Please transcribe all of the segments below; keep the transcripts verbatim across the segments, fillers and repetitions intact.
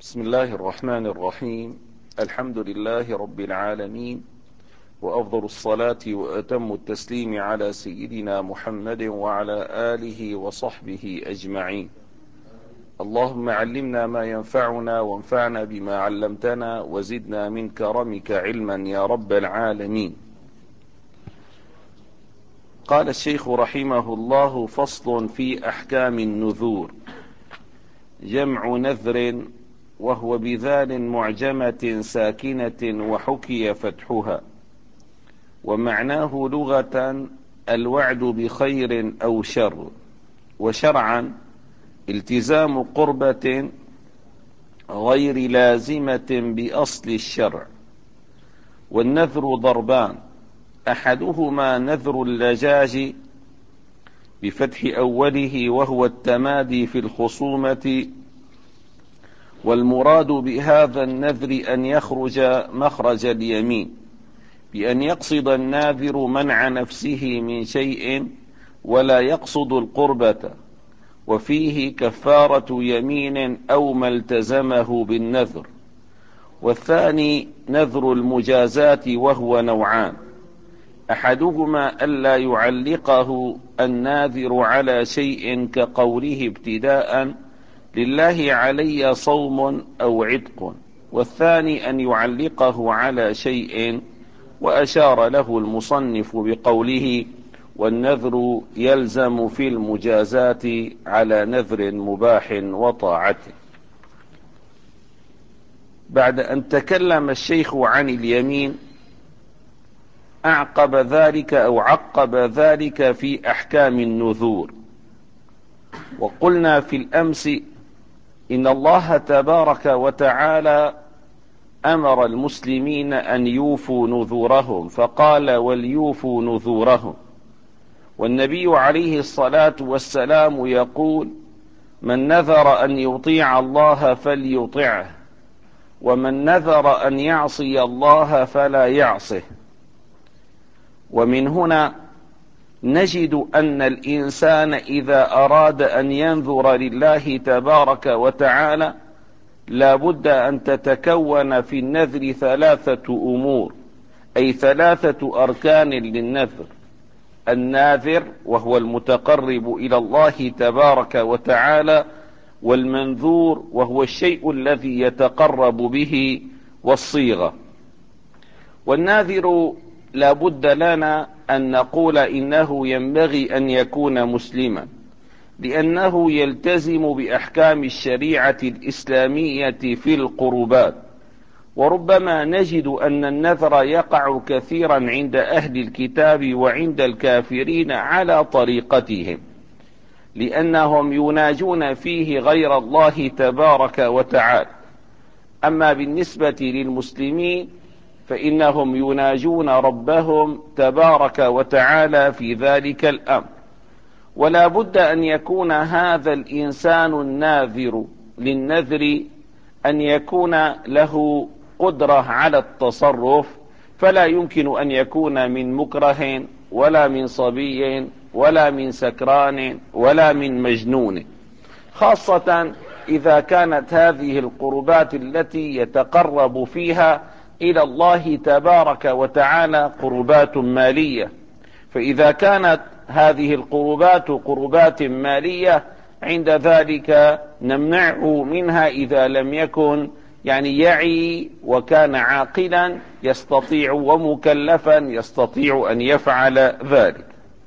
بسم الله الرحمن الرحيم. الحمد لله رب العالمين، وأفضل الصلاة وأتم التسليم على سيدنا محمد وعلى آله وصحبه أجمعين. اللهم علمنا ما ينفعنا وانفعنا بما علمتنا وزدنا من كرمك علما يا رب العالمين. قال الشيخ رحمه الله: فصل في أحكام النذور. جمع نذر، وهو بذال معجمة ساكنة وحكي فتحها، ومعناه لغة الوعد بخير أو شر، وشرعا التزام قربة غير لازمة بأصل الشرع. والنذر ضربان: أحدهما نذر اللجاج بفتح أوله، وهو التمادي في الخصومة، والمراد بهذا النذر أن يخرج مخرج اليمين، بأن يقصد الناذر منع نفسه من شيء ولا يقصد القربة، وفيه كفارة يمين أو ما التزمه بالنذر. والثاني نذر المجازات، وهو نوعان: أحدهما ألا يعلقه الناذر على شيء كقوله ابتداء لله علي صوم أو عتق، والثاني أن يعلقه على شيء، وأشار له المصنف بقوله: والنذر يلزم في المجازات على نذر مباح وطاعته. بعد أن تكلم الشيخ عن اليمين، أعقب ذلك أو عقب ذلك في أحكام النذور. وقلنا في الأمس إن الله تبارك وتعالى أمر المسلمين أن يوفوا نذورهم، فقال: وليوفوا نذورهم. والنبي عليه الصلاة والسلام يقول: من نذر أن يطيع الله فليطعه، ومن نذر أن يعصي الله فلا يعصه. ومن هنا نجد أن الإنسان إذا أراد أن ينذر لله تبارك وتعالى لا بد أن تتكون في النذر ثلاثة أمور، أي ثلاثة أركان للنذر: الناذر وهو المتقرب إلى الله تبارك وتعالى، والمنذور وهو الشيء الذي يتقرب به، والصيغة. والناذر لا بد لنا أن نقول إنه ينبغي أن يكون مسلما، لأنه يلتزم بأحكام الشريعة الإسلامية في القربات. وربما نجد أن النذر يقع كثيرا عند أهل الكتاب وعند الكافرين على طريقتهم، لأنهم يناجون فيه غير الله تبارك وتعالى. أما بالنسبة للمسلمين فإنهم يناجون ربهم تبارك وتعالى في ذلك الأمر. ولا بد أن يكون هذا الإنسان الناذر للنذر أن يكون له قدرة على التصرف، فلا يمكن أن يكون من مكره ولا من صبي ولا من سكران ولا من مجنون، خاصة إذا كانت هذه القربات التي يتقرب فيها إلى الله تبارك وتعالى قربات مالية. فإذا كانت هذه القربات قربات مالية، عند ذلك نمنعه منها إذا لم يكن يعني يعي وكان عاقلا يستطيع ومكلفا يستطيع أن يفعل ذلك.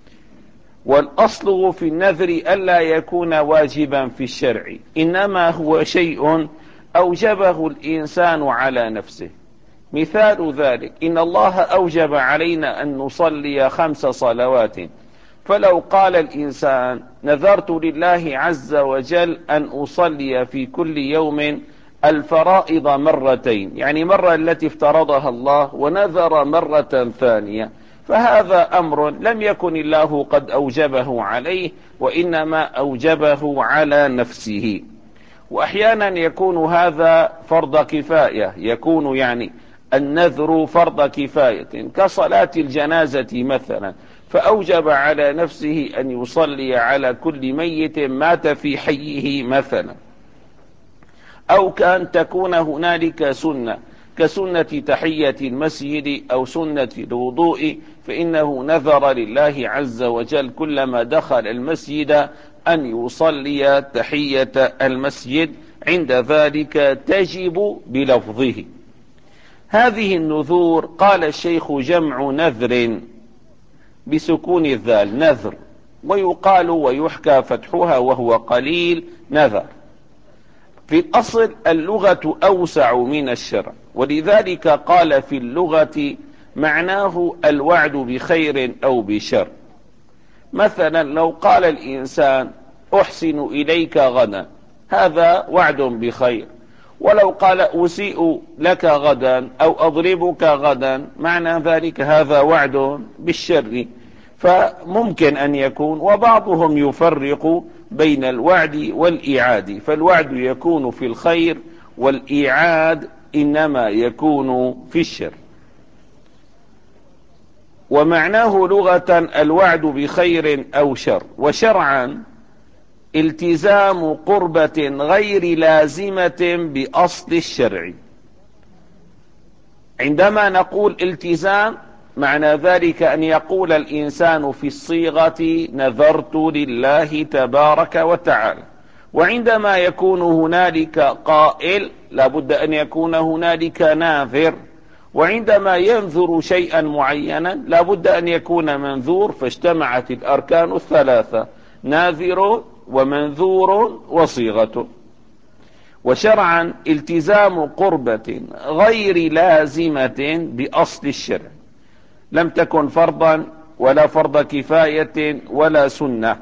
والأصل في النذر ألا يكون واجبا في الشرع، إنما هو شيء أوجبه الإنسان على نفسه. مثال ذلك: إن الله أوجب علينا أن نصلي خمس صلوات، فلو قال الإنسان: نذرت لله عز وجل أن أصلي في كل يوم الفرائض مرتين، يعني مرة التي افترضها الله ونذر مرة ثانية، فهذا أمر لم يكن الله قد أوجبه عليه، وإنما أوجبه على نفسه. وأحيانا يكون هذا فرض كفاية، يكون يعني النذر فرض كفاية كصلاة الجنازة مثلا، فأوجب على نفسه أن يصلي على كل ميت مات في حيه مثلا. أو كأن تكون هنالك سنة كسنة تحية المسجد أو سنة الوضوء، فإنه نذر لله عز وجل كلما دخل المسجد أن يصلي تحية المسجد، عند ذلك تجب بلفظه. هذه النذور قال الشيخ جمع نذر بسكون الذال، نذر، ويقال ويحكى فتحها وهو قليل نذر. في الأصل اللغة أوسع من الشرع، ولذلك قال في اللغة معناه الوعد بخير أو بشر. مثلا لو قال الإنسان أحسن إليك غدا، هذا وعد بخير. ولو قال أسيء لك غدا أو أضربك غدا، معنى ذلك هذا وعد بالشر. فممكن أن يكون، وبعضهم يفرق بين الوعد والإيعاد، فالوعد يكون في الخير والإيعاد إنما يكون في الشر. ومعناه لغة الوعد بخير أو شر، وشرعا التزام قربة غير لازمة بأصل الشرع. عندما نقول التزام معنى ذلك أن يقول الإنسان في الصيغة نذرت لله تبارك وتعالى، وعندما يكون هنالك قائل لابد أن يكون هنالك ناذر، وعندما ينذر شيئا معينا لابد أن يكون منذور، فاجتمعت الأركان الثلاثة: ناذر ومنذور وصيغة. وشرعا التزام قربة غير لازمة بأصل الشرع، لم تكن فرضا ولا فرض كفاية ولا سنة.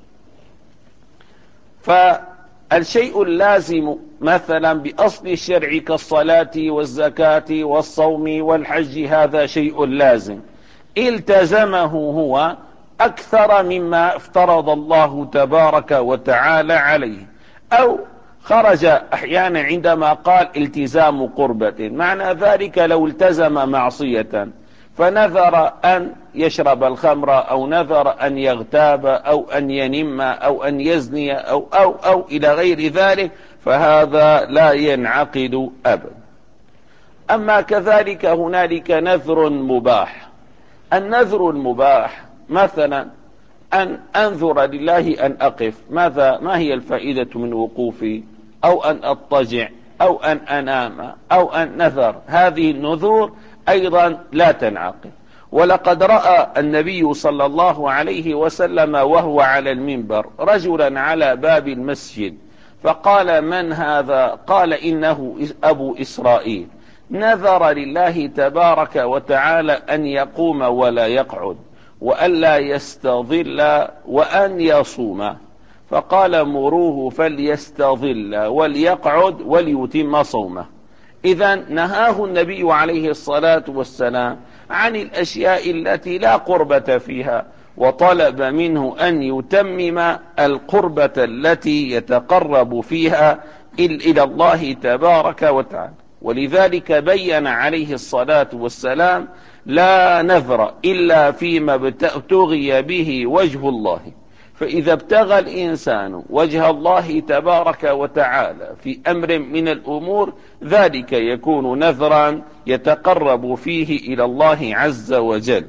فالشيء اللازم مثلا بأصل الشرع كالصلاة والزكاة والصوم والحج، هذا شيء لازم التزمه هو أكثر مما افترض الله تبارك وتعالى عليه، أو خرج أحيانا عندما قال التزام قربة، معنى ذلك لو التزم معصية فنذر أن يشرب الخمر أو نذر أن يغتاب أو أن ينم أو أن يزني أو أو أو إلى غير ذلك، فهذا لا ينعقد أبدا. أما كذلك هنالك نذر مباح. النذر المباح مثلا أن أنذر لله أن أقف، ماذا ما هي الفائدة من وقوفي؟ أو أن أضطجع أو أن أنام أو أن نذر، هذه النذور أيضا لا تنعقد. ولقد رأى النبي صلى الله عليه وسلم وهو على المنبر رجلا على باب المسجد، فقال: من هذا؟ قال: إنه أبو إسرائيل، نذر لله تبارك وتعالى أن يقوم ولا يقعد، وأن لا يستظل، وأن يصوم. فقال: مروه فليستظل وليقعد وليتم صومه. إذا نهاه النبي عليه الصلاة والسلام عن الأشياء التي لا قربة فيها، وطلب منه أن يتمم القربة التي يتقرب فيها إلى الله تبارك وتعالى. ولذلك بين عليه الصلاة والسلام: لا نذر إلا فيما ابتغي به وجه الله. فإذا ابتغى الإنسان وجه الله تبارك وتعالى في أمر من الأمور، ذلك يكون نذرا يتقرب فيه إلى الله عز وجل.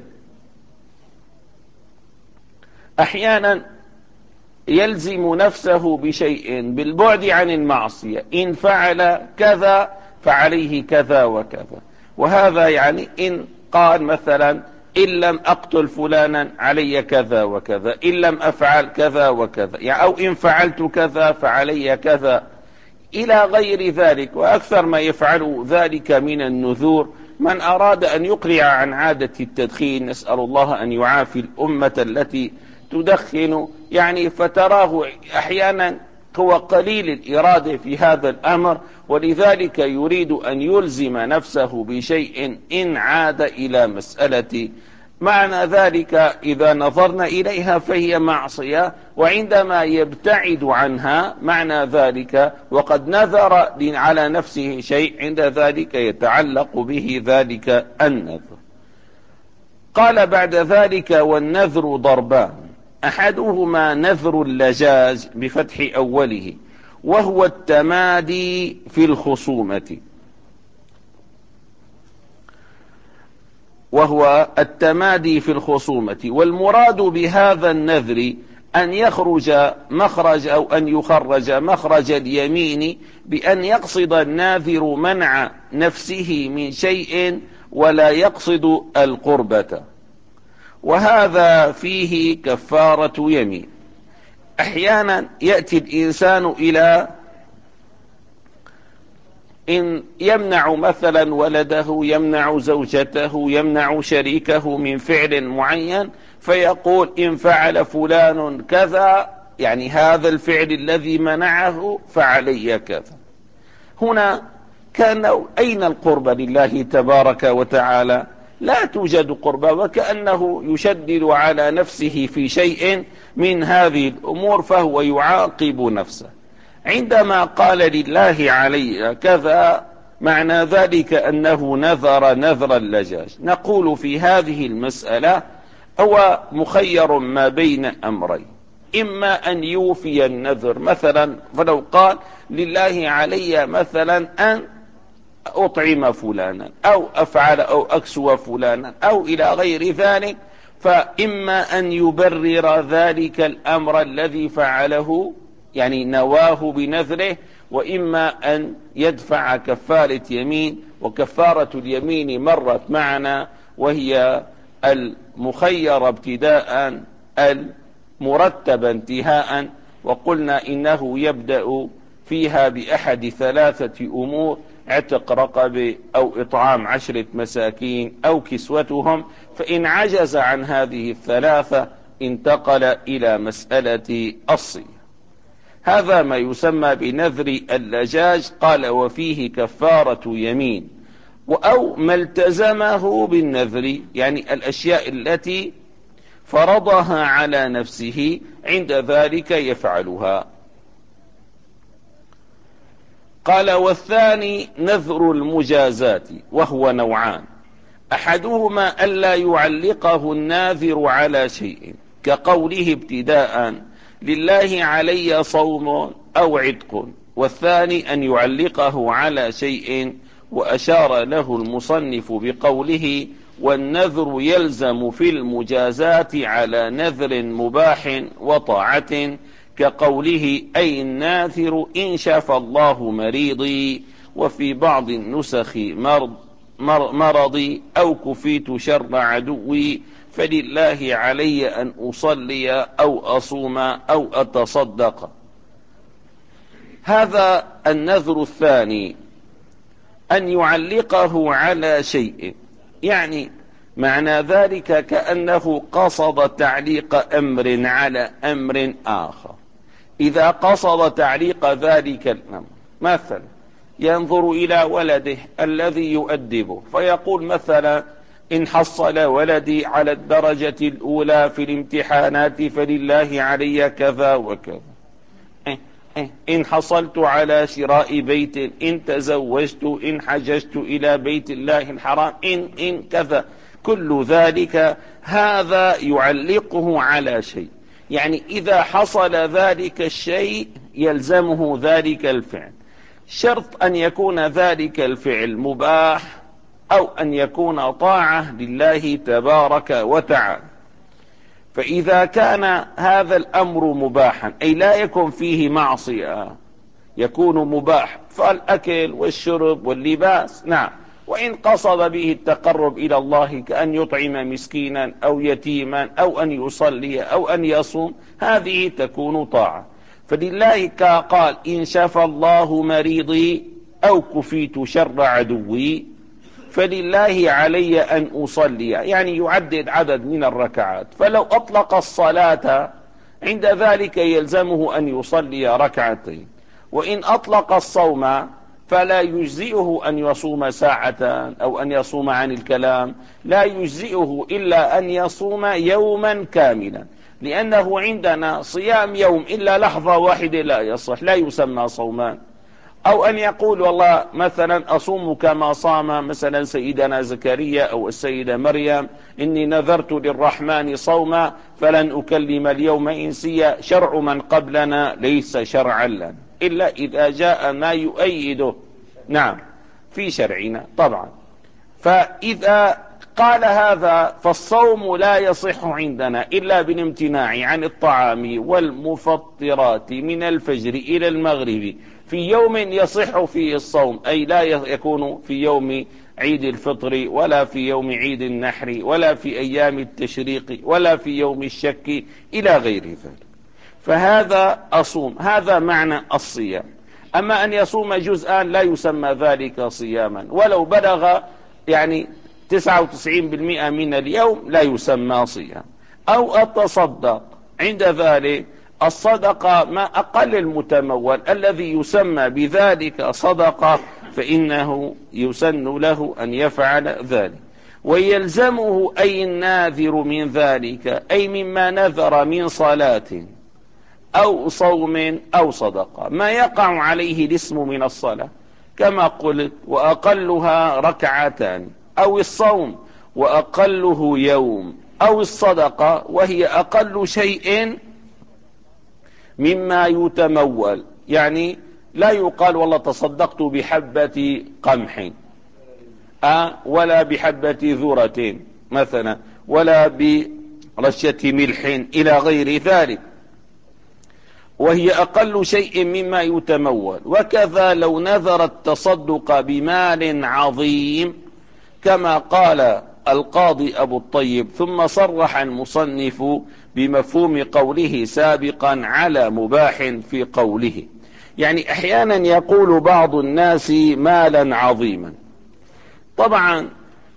أحيانا يلزم نفسه بشيء بالبعد عن المعصية، إن فعل كذا فعليه كذا وكذا، وهذا يعني إن قال مثلا: إن لم أقتل فلانا علي كذا وكذا، إن لم أفعل كذا وكذا، يعني أو إن فعلت كذا فعلي كذا، إلى غير ذلك. وأكثر ما يفعل ذلك من النذور من أراد أن يقلع عن عادة التدخين، نسأل الله أن يعافي الأمة التي تدخن، يعني فتراه أحيانا هو قليل الإرادة في هذا الأمر، ولذلك يريد أن يلزم نفسه بشيء إن عاد إلى مسألة. معنى ذلك إذا نظرنا إليها فهي معصية، وعندما يبتعد عنها معنى ذلك وقد نذر على نفسه شيء، عند ذلك يتعلق به ذلك النذر. قال بعد ذلك: والنذر ضربان، أحدهما نذر اللجاج بفتح أوله، وهو التمادي في الخصومة وهو التمادي في الخصومة والمراد بهذا النذر أن يخرج مخرج أو أن يخرج مخرج اليمين بأن يقصد الناذر منع نفسه من شيء ولا يقصد القربة، وهذا فيه كفارة يمين. أحيانا يأتي الإنسان إلى إن يمنع مثلا ولده، يمنع زوجته، يمنع شريكه من فعل معين، فيقول إن فعل فلان كذا، يعني هذا الفعل الذي منعه فعلي كذا. هنا كان أين القربة لله تبارك وتعالى؟ لا توجد قربة، وكأنه يشدد على نفسه في شيء من هذه الأمور فهو يعاقب نفسه. عندما قال لله علي كذا معنى ذلك أنه نذر نذر اللجاج. نقول في هذه المسألة هو مخير ما بين أمرين، إما أن يوفي النذر مثلا، فلو قال لله علي مثلا أن أطعم فلانا أو أفعل أو أكسو فلانا أو إلى غير ذلك، فإما أن يبرر ذلك الأمر الذي فعله، يعني نواه بنذره، وإما أن يدفع كفارة يمين. وكفارة اليمين مرت معنا، وهي المخير ابتداء المرتب انتهاء، وقلنا إنه يبدأ فيها بأحد ثلاثة أمور: عتق رقبة أو إطعام عشرة مساكين أو كسوتهم. فإن عجز عن هذه الثلاثة انتقل إلى مسألة الصيام. هذا ما يسمى بنذر اللجاج. قال وفيه كفارة يمين، أو ما التزمه بالنذر، يعني الأشياء التي فرضها على نفسه عند ذلك يفعلها. قال والثاني نذر المجازات، وهو نوعان: أحدهما ألا يعلقه الناذر على شيء، كقوله ابتداء لله علي صوم أو عتق، والثاني أن يعلقه على شيء، وأشار له المصنف بقوله والنذر يلزم في المجازات على نذر مباح وطاعة، كقوله أي الناذر إن شفى الله مريضي، وفي بعض النسخ مرض مرضي أو كفيت شر عدوي، فلله علي أن أصلي أو أصوم أو أتصدق. هذا النذر الثاني أن يعلقه على شيء، يعني معنى ذلك كأنه قصد تعليق أمر على أمر آخر. إذا قصد تعليق ذلك الأمر، مثلا ينظر إلى ولده الذي يؤدبه فيقول مثلا إن حصل ولدي على الدرجة الأولى في الامتحانات فلله علي كذا وكذا، إن حصلت على شراء بيت، إن تزوجت، إن حججت إلى بيت الله الحرام، إن إن كذا. كل ذلك هذا يعلقه على شيء، يعني إذا حصل ذلك الشيء يلزمه ذلك الفعل. شرط أن يكون ذلك الفعل مباح أو أن يكون طاعة لله تبارك وتعالى. فإذا كان هذا الأمر مباحا، أي لا يكون فيه معصية، يكون مباح، فالأكل والشرب واللباس نعم، وإن قصد به التقرب إلى الله كأن يطعم مسكينا أو يتيما أو أن يصلي أو أن يصوم، هذه تكون طاعة. فلله قال إن شفى الله مريضي أو كفيت شر عدوي، فلله علي أن أصلي، يعني يعدد عدد من الركعات. فلو أطلق الصلاة عند ذلك يلزمه أن يصلي ركعتين. وإن أطلق الصوم فلا يجزئه أن يصوم ساعة أو أن يصوم عن الكلام، لا يجزئه إلا أن يصوم يوما كاملا، لأنه عندنا صيام يوم إلا لحظة واحدة لا يصح، لا يسمى صومان. أو أن يقول والله مثلا أصوم كما صام مثلا سيدنا زكريا أو السيدة مريم، إني نذرت للرحمن صوما فلن أكلم اليوم إنسيا. شرع من قبلنا ليس شرعا لنا، إلا إذا جاء ما يؤيده. نعم، في شرعنا طبعا. فإذا قال هذا فالصوم لا يصح عندنا إلا بالامتناع عن الطعام والمفطرات من الفجر إلى المغرب في يوم يصح فيه الصوم، أي لا يكون في يوم عيد الفطر ولا في يوم عيد النحر ولا في أيام التشريق ولا في يوم الشك إلى غير ذلك، فهذا أصوم. هذا معنى الصيام. أما أن يصوم جزءا لا يسمى ذلك صياما، ولو بلغ يعني تسعة وتسعين بالمئة من اليوم لا يسمى صيام. أو التصدق، عند ذلك الصدقة ما أقل المتمول الذي يسمى بذلك صدقة، فإنه يسن له أن يفعل ذلك. ويلزمه أي الناذر من ذلك، أي مما نذر من صلاة أو صوم أو صدقة، ما يقع عليه الاسم من الصلاة كما قلت وأقلها ركعتان، أو الصوم وأقله يوم، أو الصدقة وهي أقل شيء مما يتمول. يعني لا يقال والله تصدقت بحبة قمح أه ولا بحبة ذرة مثلا ولا برشة ملح إلى غير ذلك، وهي أقل شيء مما يتمول. وكذا لو نذر التصدق بمال عظيم كما قال القاضي أبو الطيب. ثم صرح المصنف بمفهوم قوله سابقا على مباح في قوله، يعني أحيانا يقول بعض الناس مالا عظيما. طبعا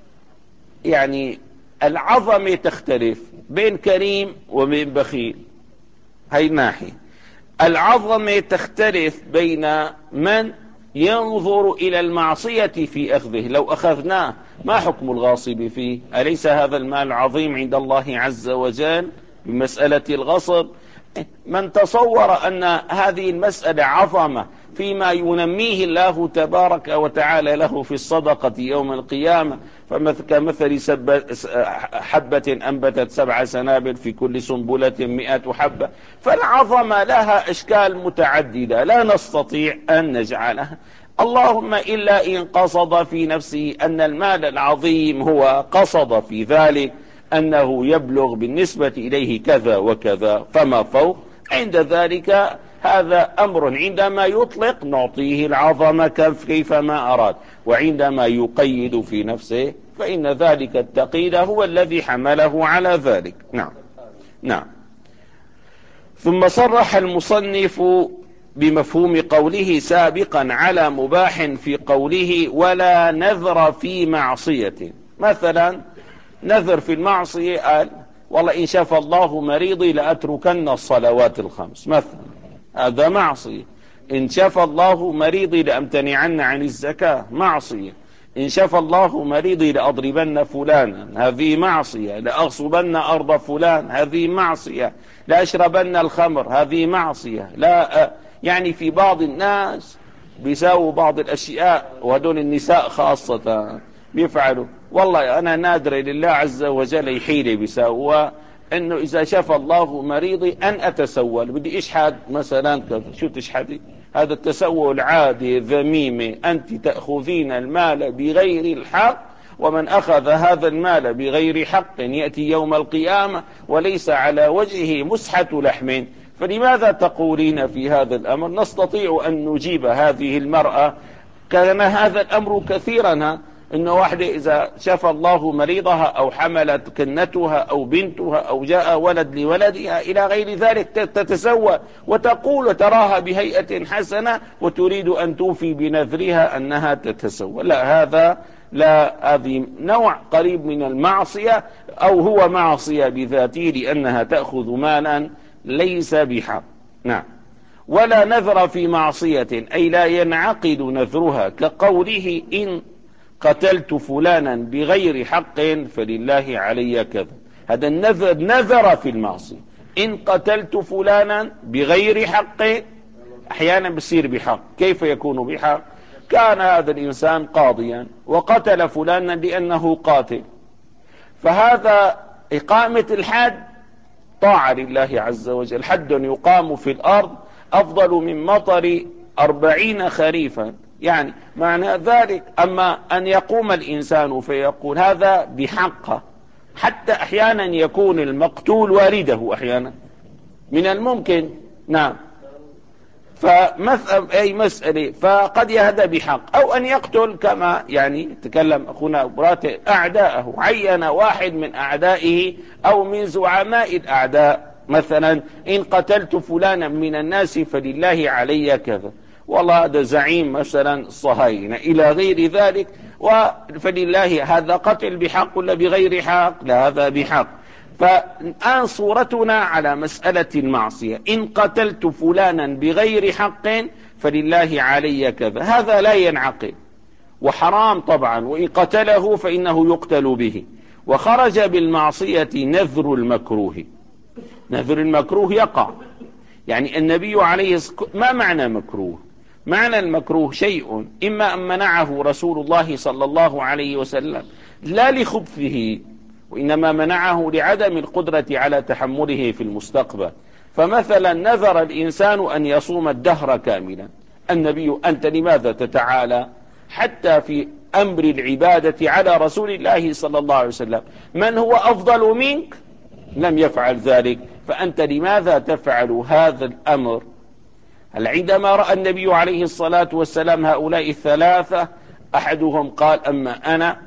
يعني العظمة تختلف بين كريم وبين بخيل، هاي ناحية. العظمة تختلف بين من ينظر إلى المعصية في أخذه. لو أخذناه ما حكم الغاصب فيه؟ أليس هذا المال عظيم عند الله عز وجل بمسألة الغصب؟ من تصور أن هذه المسألة عظمة فيما ينميه الله تبارك وتعالى له في الصدقة يوم القيامة، فكمثل حبة أنبتت سبع سنابل في كل سنبلة مئة حبة، فالعظمة لها أشكال متعددة لا نستطيع أن نجعلها، اللهم إلا إن قصد في نفسه أن المال العظيم هو قصد في ذلك أنه يبلغ بالنسبة إليه كذا وكذا فما فوق، عند ذلك هذا أمر عندما يطلق نعطيه العظمة كيفما أراد، وعندما يقيد في نفسه فإن ذلك التقييد هو الذي حمله على ذلك. نعم نعم. ثم صرح المصنف بمفهوم قوله سابقا على مباح في قوله ولا نذر في معصية. مثلا نذر في المعصية قال والله إن شاف الله مريضي لأتركن الصلوات الخمس مثلا، هذا معصية. إن شاف الله مريضي لأمتنعن عن الزكاة، معصية. إن شاف الله مريضي لأضربن فلانا، هذه معصية. لأغصبن أرض فلان، هذه معصية. لأشربن الخمر، هذه معصية. لا يعني في بعض الناس بيساووا بعض الأشياء، وهدول النساء خاصة بيفعلوا، والله أنا نادر لله عز وجل حيلة بيساووا، إنه إذا شاف الله مريضي أن أتسول، بدي إشحد مثلا. شو تشحدي؟ هذا التسول عادي ذميمة. أنت تأخذين المال بغير الحق، ومن أخذ هذا المال بغير حق يأتي يوم القيامة وليس على وجهه مسحة لحم. فلماذا تقولين في هذا الأمر؟ نستطيع أن نجيب هذه المرأة، كان هذا الأمر كثيرا، إنه واحدة إذا شاف الله مريضها أو حملت كنتها أو بنتها أو جاء ولد لولدها إلى غير ذلك تتسوى وتقول تراها بهيئة حسنة وتريد أن توفي بنذرها أنها تتسوى. لا، هذا لا، هذه نوع قريب من المعصية، أو هو معصية بذاته لأنها تأخذ مالا ليس بحق. نعم. ولا نذر في معصية، أي لا ينعقد نذرها، كقوله إن قتلت فلانا بغير حق فلله علي كذا. هذا النذر نذر في المعصية. إن قتلت فلانا بغير حق، أحيانا بصير بحق. كيف يكون بحق؟ كان هذا الإنسان قاضيا وقتل فلانا لأنه قاتل، فهذا إقامة الحد طاعة لله عز وجل. حد يقام في الأرض أفضل من مطر أربعين خريفا، يعني معنى ذلك أما أن يقوم الإنسان فيقول هذا بحقه، حتى أحيانا يكون المقتول والده، أحيانا من الممكن. نعم. فمثل أي مسألة فقد يهدى بحق، أو أن يقتل كما يعني تكلم أخونا براتي أعداءه، عين واحد من أعدائه أو من زعماء الأعداء، مثلا إن قتلت فلانا من الناس فلله علي كذا، والله هذا زعيم مثلا الصهاينة إلى غير ذلك، فلله هذا قتل بحق ولا بغير حق؟ لا، هذا بحق. فالآن صورتنا على مسألة المعصية، إن قتلت فلانا بغير حق فلله علي كذا، هذا لا ينعقد وحرام طبعا، وإن قتله فإنه يقتل به. وخرج بالمعصية نذر المكروه. نذر المكروه يقع، يعني النبي عليه الصلاة، ما معنى مكروه؟ معنى المكروه شيء إما أن منعه رسول الله صلى الله عليه وسلم لا لخبثه، وإنما منعه لعدم القدرة على تحمله في المستقبل. فمثلا نذر الإنسان أن يصوم الدهر كاملا، النبي أنت لماذا تتعالى حتى في أمر العبادة على رسول الله صلى الله عليه وسلم؟ من هو أفضل منك لم يفعل ذلك، فأنت لماذا تفعل هذا الأمر؟ هل عندما رأى النبي عليه الصلاة والسلام هؤلاء الثلاثة، أحدهم قال أما أنا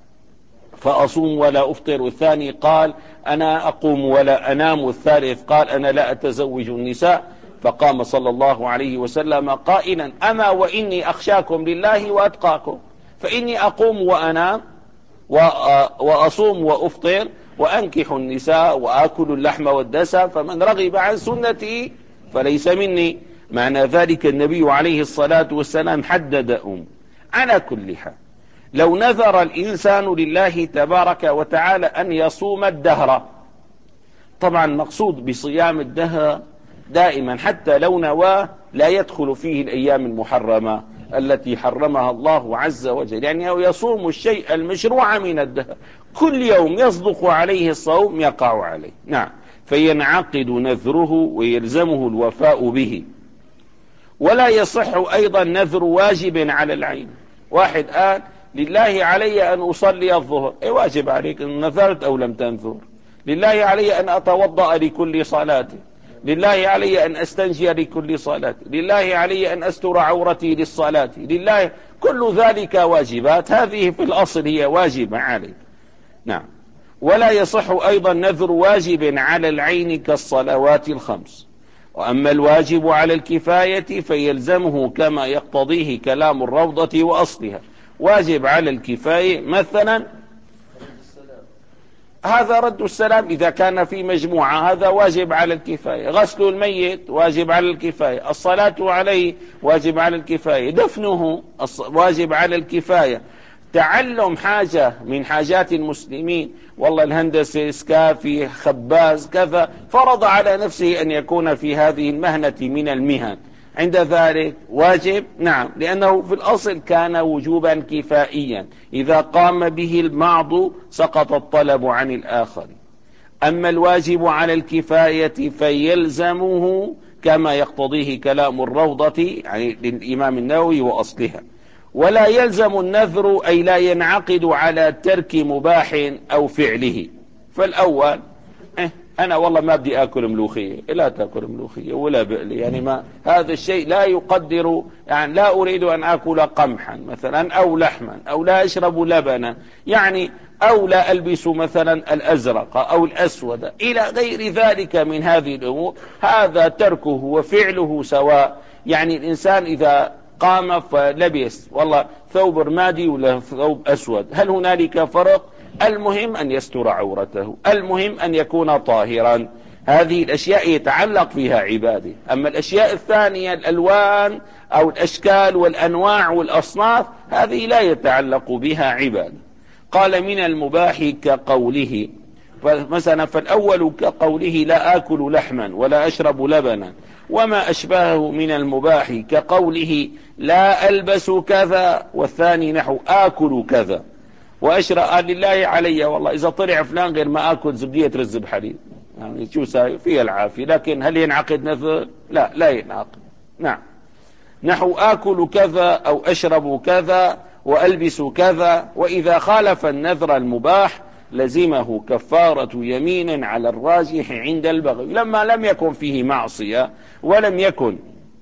فأصوم ولا أفطر، والثاني قال أنا أقوم ولا أنام، والثالث قال أنا لا أتزوج النساء، فقام صلى الله عليه وسلم قائلا أما وإني أخشاكم لله وأتقاكم، فإني أقوم وأنام وأصوم وأفطر وأنكح النساء وآكل اللحم والدسم، فمن رغب عن سنتي فليس مني. معنى ذلك النبي عليه الصلاة والسلام حدد أم. على كل حال، لو نذر الإنسان لله تبارك وتعالى أن يصوم الدهر، طبعا مقصود بصيام الدهر دائما حتى لو نواه لا يدخل فيه الأيام المحرمة التي حرمها الله عز وجل، يعني يصوم الشيء المشروع من الدهر، كل يوم يصدق عليه الصوم يقع عليه. نعم، فينعقد نذره ويلزمه الوفاء به. ولا يصح أيضا نذر واجب على العين. واحد قال لله علي أن أصلي الظهر، إيه واجب عليك أن نذرت أو لم تنذر. لله علي أن أتوضأ لكل صلاة، لله علي أن أستنجي لكل صلاة، لله علي أن أستر عورتي للصلاة، لله، كل ذلك واجبات، هذه في الأصل هي واجبة عليك. نعم. ولا يصح أيضا نذر واجب على العين كالصلوات الخمس. وأما الواجب على الكفاية فيلزمه كما يقتضيه كلام الروضة وأصلها. واجب على الكفاية مثلا هذا رد السلام إذا كان في مجموعة، هذا واجب على الكفاية. غسل الميت واجب على الكفاية، الصلاة عليه واجب على الكفاية، دفنه واجب على الكفاية. تعلم حاجة من حاجات المسلمين، والله الهندسة، اسكافي، خباز، كذا، فرض على نفسه أن يكون في هذه المهنة من المهن، عند ذلك واجب. نعم، لأنه في الأصل كان وجوبا كفائيا، إذا قام به البعض سقط الطلب عن الآخر. أما الواجب على الكفاية فيلزمه كما يقتضيه كلام الروضة يعني للإمام النووي وأصلها. ولا يلزم النذر أي لا ينعقد على ترك مباح أو فعله. فالأول إيه أنا والله ما بدي أكل ملوخية، لا تأكل ملوخية ولا بقلي، يعني ما هذا الشيء لا يقدر، يعني لا أريد أن أكل قمحا مثلا أو لحما أو لا أشرب لبنا، يعني أو لا ألبس مثلا الأزرق أو الأسود إلى غير ذلك من هذه الأمور، هذا تركه وفعله سواء. يعني الإنسان إذا قام فلبس والله ثوب رمادي ولا ثوب أسود، هل هنالك فرق؟ المهم أن يستر عورته، المهم أن يكون طاهرا. هذه الأشياء يتعلق فيها عباده. أما الأشياء الثانية الألوان أو الأشكال والأنواع والأصناف هذه لا يتعلق بها عباده. قال من المباح كقوله، فمثلا فالأول كقوله لا آكل لحما ولا أشرب لبنا، وما أشبهه من المباح كقوله لا ألبس كذا، والثاني نحو آكل كذا وأشرب. قال لله علي والله إذا طلع فلان غير ما آكل زبدية رز بحليب، يعني شو ساوي فيها العافية، لكن هل ينعقد نذر؟ لا، لا ينعقد. نعم. نحو آكل كذا أو أشرب كذا وألبس كذا، وإذا خالف النذر المباح لزمه كفارة يمين على الراجح عند البغي، لما لم يكن فيه معصية ولم يكن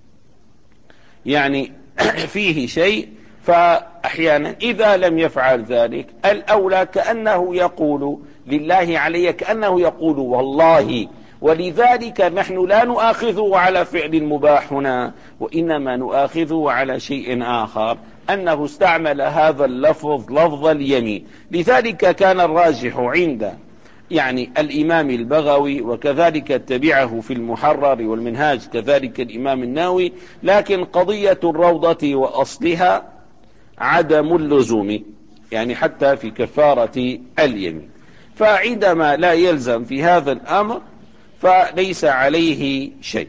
يعني فيه شيء. فأحيانا إذا لم يفعل ذلك الأولى كأنه يقول لله علي، كأنه يقول والله. ولذلك نحن لا نؤاخذه على فعل مباح هنا، وإنما نؤاخذه على شيء آخر، أنه استعمل هذا اللفظ لفظ اليمين. لذلك كان الراجح عند يعني الإمام البغوي، وكذلك تبعه في المحرر والمنهاج كذلك الإمام النووي، لكن قضية الروضة وأصلها عدم اللزوم، يعني حتى في كفارة اليمين. فعندما لا يلزم في هذا الأمر فليس عليه شيء.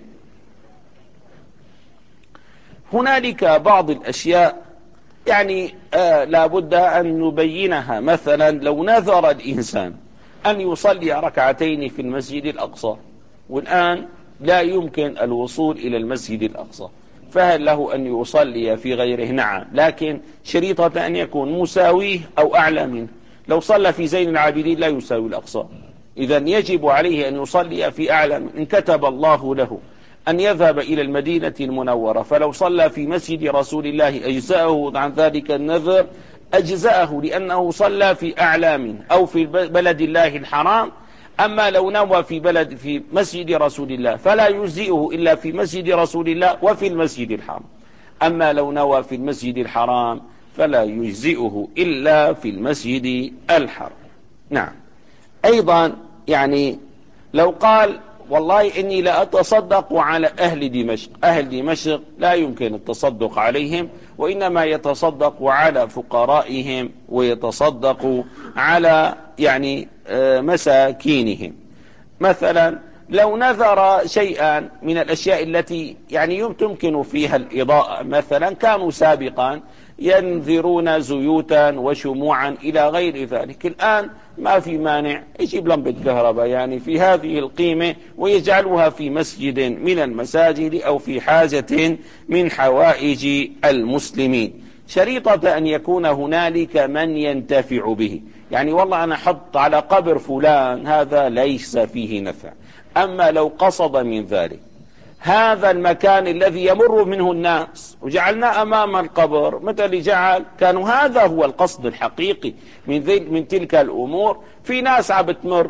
هنالك بعض الأشياء يعني آه لابد أن نبينها. مثلا لو نذر الإنسان أن يصلي ركعتين في المسجد الأقصى، والآن لا يمكن الوصول إلى المسجد الأقصى، فهل له أن يصلي في غيره؟ نعم، لكن شريطة أن يكون مساويه أو أعلى منه. لو صلى في زين العابدين لا يساوي الأقصى، إذن يجب عليه أن يصلي في أعلى منه. إن كتب الله له أن يذهب إلى المدينة المنورة فلو صلى في مسجد رسول الله أجزأه عن ذلك النذر، أجزأه لأنه صلى في أعلى منه أو في بلد الله الحرام. أما لو نوى في بلد في مسجد رسول الله فلا يجزئه إلا في مسجد رسول الله وفي المسجد الحرام. أما لو نوى في المسجد الحرام فلا يجزئه إلا في المسجد الحرام. نعم. أيضا يعني لو قال والله إني لا أتصدق على أهل دمشق، أهل دمشق لا يمكن التصدق عليهم، وإنما يتصدق على فقرائهم ويتصدق على يعني مساكينهم. مثلا لو نذر شيئا من الأشياء التي يعني تمكن فيها الإضاءة، مثلا كانوا سابقا ينذرون زيوتا وشموعا إلى غير ذلك، الآن ما في مانع يجيب لمبة كهرباء يعني في هذه القيمة ويجعلها في مسجد من المساجد أو في حاجة من حوائج المسلمين، شريطة أن يكون هنالك من ينتفع به. يعني والله أنا حط على قبر فلان، هذا ليس فيه نفع. أما لو قصد من ذلك هذا المكان الذي يمر منه الناس وجعلنا أمام القبر، مثل اللي جعل كانوا هذا هو القصد الحقيقي من, من تلك الأمور. في ناس عم بتمر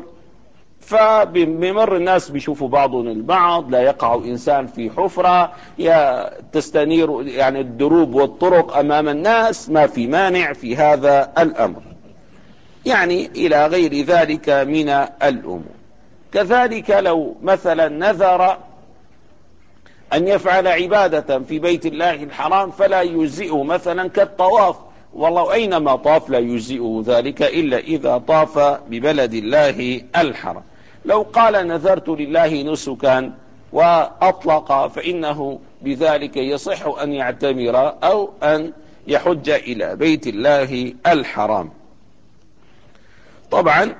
فبمر الناس بيشوفوا بعضهم البعض، لا يقع إنسان في حفرة، تستنير يعني الدروب والطرق أمام الناس، ما في مانع في هذا الأمر، يعني إلى غير ذلك من الأمور. كذلك لو مثلا نذر أن يفعل عبادة في بيت الله الحرام فلا يجزئه، مثلا كالطواف، والله أينما طاف لا يجزئه ذلك إلا إذا طاف ببلد الله الحرام. لو قال نذرت لله نسكا وأطلق فإنه بذلك يصح أن يعتمر أو أن يحج إلى بيت الله الحرام. طبعا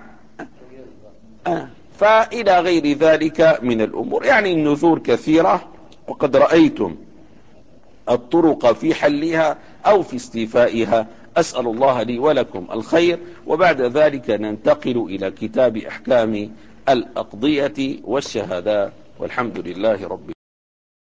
فإلى غير ذلك من الأمور، يعني النذور كثيرة، وقد رأيتم الطرق في حلها أو في استيفائها. أسأل الله لي ولكم الخير، وبعد ذلك ننتقل إلى كتاب أحكام الأقضية والشهادات، والحمد لله رب العالمين.